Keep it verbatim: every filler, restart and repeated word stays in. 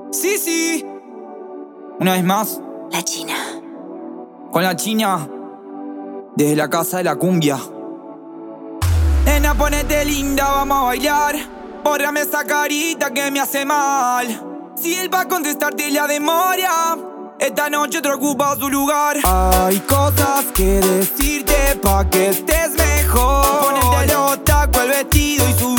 Sí, sí. Una vez más. La China. Con la China. Desde la casa de la cumbia. Nena, ponete linda, vamos a bailar. Bórrame esa carita que me hace mal. Si él va a contestarte la demora, esta noche te ocupa su lugar. Hay cosas que decirte pa' que estés mejor. Ponete los tacos, el vestido y su